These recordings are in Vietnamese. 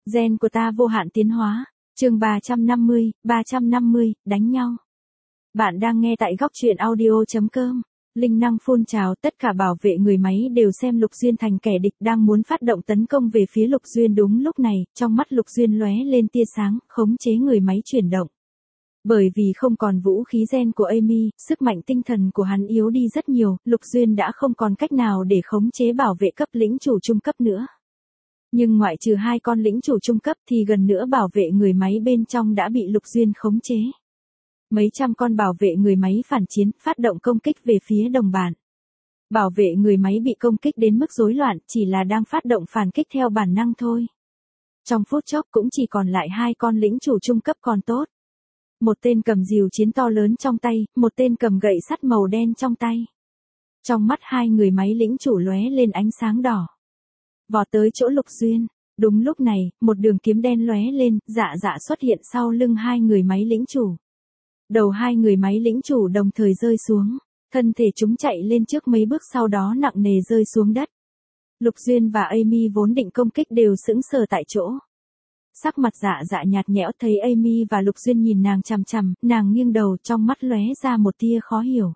Gen của ta vô hạn tiến hóa. Chương 350, đánh nhau. Bạn đang nghe tại góc truyện audio.com. Linh năng phun trào, tất cả bảo vệ người máy đều xem Lục Duyên thành kẻ địch đang muốn phát động tấn công về phía Lục Duyên. Đúng lúc này, trong mắt Lục Duyên lóe lên tia sáng, khống chế người máy chuyển động. Bởi vì không còn vũ khí gen của Amy, sức mạnh tinh thần của hắn yếu đi rất nhiều, Lục Duyên đã không còn cách nào để khống chế bảo vệ cấp lĩnh chủ trung cấp nữa. Nhưng ngoại trừ 2 con lĩnh chủ trung cấp thì gần nữa bảo vệ người máy bên trong đã bị Lục Duyên khống chế. Mấy trăm con bảo vệ người máy phản chiến, phát động công kích về phía đồng bạn. Bảo vệ người máy bị công kích đến mức rối loạn, chỉ là đang phát động phản kích theo bản năng thôi. Trong phút chốc cũng chỉ còn lại 2 con lĩnh chủ trung cấp còn tốt. Một tên cầm rìu chiến to lớn trong tay, một tên cầm gậy sắt màu đen trong tay. Trong mắt 2 người máy lĩnh chủ lóe lên ánh sáng đỏ. Vọt tới chỗ Lục Duyên. Đúng lúc này, một đường kiếm đen lóe lên, Dạ xuất hiện sau lưng 2 người máy lĩnh chủ. Đầu 2 người máy lĩnh chủ đồng thời rơi xuống. Thân thể chúng chạy lên trước mấy bước, sau đó nặng nề rơi xuống đất. Lục Duyên và Amy vốn định công kích đều sững sờ tại chỗ. Sắc mặt Dạ nhạt nhẽo, thấy Amy và Lục Duyên nhìn nàng chằm chằm, nàng nghiêng đầu, trong mắt lóe ra một tia khó hiểu.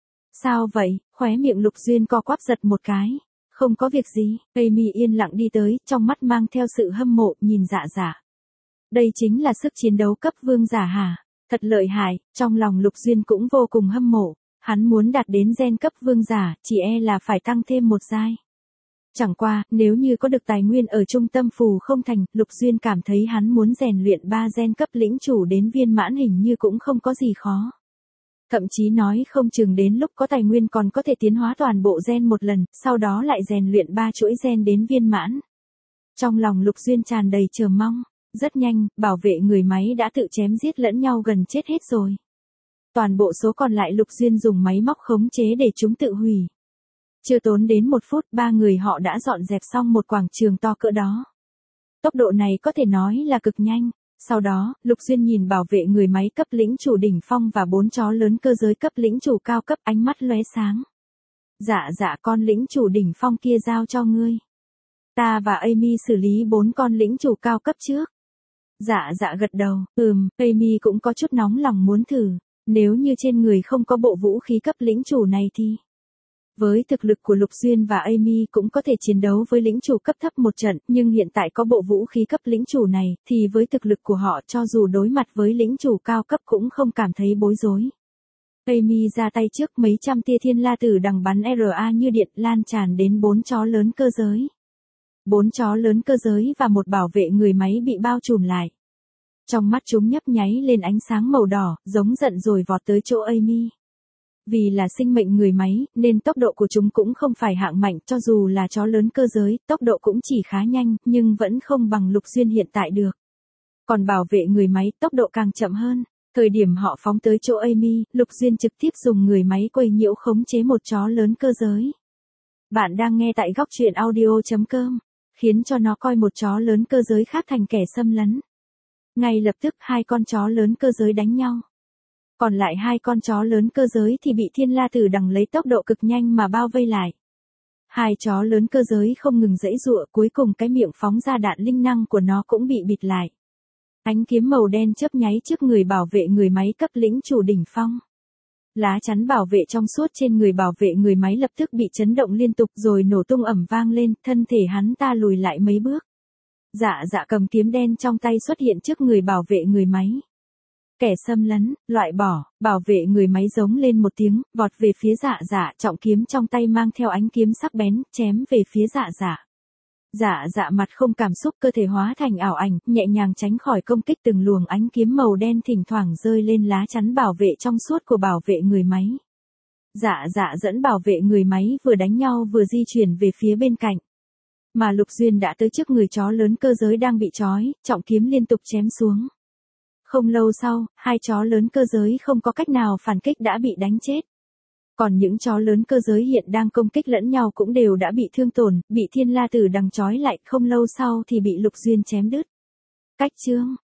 Sao vậy? Khóe miệng Lục Duyên co quắp giật một cái. Không có việc gì. Amy yên lặng đi tới, trong mắt mang theo sự hâm mộ, nhìn Dạ. Đây chính là sức chiến đấu cấp vương giả hả? Thật lợi hại. Trong lòng Lục Duyên cũng vô cùng hâm mộ. Hắn muốn đạt đến gen cấp vương giả, chỉ e là phải tăng thêm một giai. Chẳng qua, nếu như có được tài nguyên ở trung tâm phù không thành, Lục Duyên cảm thấy hắn muốn rèn luyện 3 gen cấp lĩnh chủ đến viên mãn hình như cũng không có gì khó. Thậm chí nói không chừng đến lúc có tài nguyên còn có thể tiến hóa toàn bộ gen một lần, sau đó lại rèn luyện 3 chuỗi gen đến viên mãn. Trong lòng Lục Duyên tràn đầy chờ mong. Rất nhanh, bảo vệ người máy đã tự chém giết lẫn nhau gần chết hết rồi. Toàn bộ số còn lại Lục Duyên dùng máy móc khống chế để chúng tự hủy. Chưa tốn đến 1 phút, 3 người họ đã dọn dẹp xong một quảng trường to cỡ đó. Tốc độ này có thể nói là cực nhanh. Sau đó, Lục Duyên nhìn bảo vệ người máy cấp lĩnh chủ đỉnh phong và 4 chó lớn cơ giới cấp lĩnh chủ cao cấp, ánh mắt lóe sáng. Dạ con lĩnh chủ đỉnh phong kia giao cho ngươi. Ta và Amy xử lý 4 con lĩnh chủ cao cấp trước. Dạ gật đầu, Amy cũng có chút nóng lòng muốn thử. Nếu như trên người không có bộ vũ khí cấp lĩnh chủ này thì... Với thực lực của Lục Duyên và Amy cũng có thể chiến đấu với lĩnh chủ cấp thấp một trận, nhưng hiện tại có bộ vũ khí cấp lĩnh chủ này, thì với thực lực của họ cho dù đối mặt với lĩnh chủ cao cấp cũng không cảm thấy bối rối. Amy ra tay trước, mấy trăm tia thiên la tử đằng bắn RA như điện lan tràn đến 4 chó lớn cơ giới. 4 chó lớn cơ giới và một bảo vệ người máy bị bao trùm lại. Trong mắt chúng nhấp nháy lên ánh sáng màu đỏ, giống giận rồi vọt tới chỗ Amy. Vì là sinh mệnh người máy, nên tốc độ của chúng cũng không phải hạng mạnh, cho dù là chó lớn cơ giới, tốc độ cũng chỉ khá nhanh, nhưng vẫn không bằng Lục Duyên hiện tại được. Còn bảo vệ người máy, tốc độ càng chậm hơn. Thời điểm họ phóng tới chỗ Amy, Lục Duyên trực tiếp dùng người máy quấy nhiễu khống chế một chó lớn cơ giới. Bạn đang nghe tại góc truyện audio.com, khiến cho nó coi một chó lớn cơ giới khác thành kẻ xâm lấn. Ngay lập tức 2 con chó lớn cơ giới đánh nhau. Còn lại 2 con chó lớn cơ giới thì bị thiên la tử đằng lấy tốc độ cực nhanh mà bao vây lại. 2 chó lớn cơ giới không ngừng giãy giụa, cuối cùng cái miệng phóng ra đạn linh năng của nó cũng bị bịt lại. Ánh kiếm màu đen chớp nháy trước người bảo vệ người máy cấp lĩnh chủ đỉnh phong. Lá chắn bảo vệ trong suốt trên người bảo vệ người máy lập tức bị chấn động liên tục rồi nổ tung ầm vang lên, thân thể hắn ta lùi lại mấy bước. Dạ cầm kiếm đen trong tay xuất hiện trước người bảo vệ người máy. Kẻ xâm lấn, loại bỏ, bảo vệ người máy giống lên một tiếng, vọt về phía Dạ, trọng kiếm trong tay mang theo ánh kiếm sắc bén, chém về phía Dạ. Dạ mặt không cảm xúc, cơ thể hóa thành ảo ảnh, nhẹ nhàng tránh khỏi công kích từng luồng ánh kiếm màu đen thỉnh thoảng rơi lên lá chắn bảo vệ trong suốt của bảo vệ người máy. Dạ dẫn bảo vệ người máy vừa đánh nhau vừa di chuyển về phía bên cạnh. Mà Lục Duyên đã tới trước người chó lớn cơ giới đang bị trói, trọng kiếm liên tục chém xuống. Không lâu sau, 2 chó lớn cơ giới không có cách nào phản kích đã bị đánh chết. Còn những chó lớn cơ giới hiện đang công kích lẫn nhau cũng đều đã bị thương tổn, bị thiên la tử đằng trói lại, không lâu sau thì bị Lục Duyên chém đứt. Cách chương,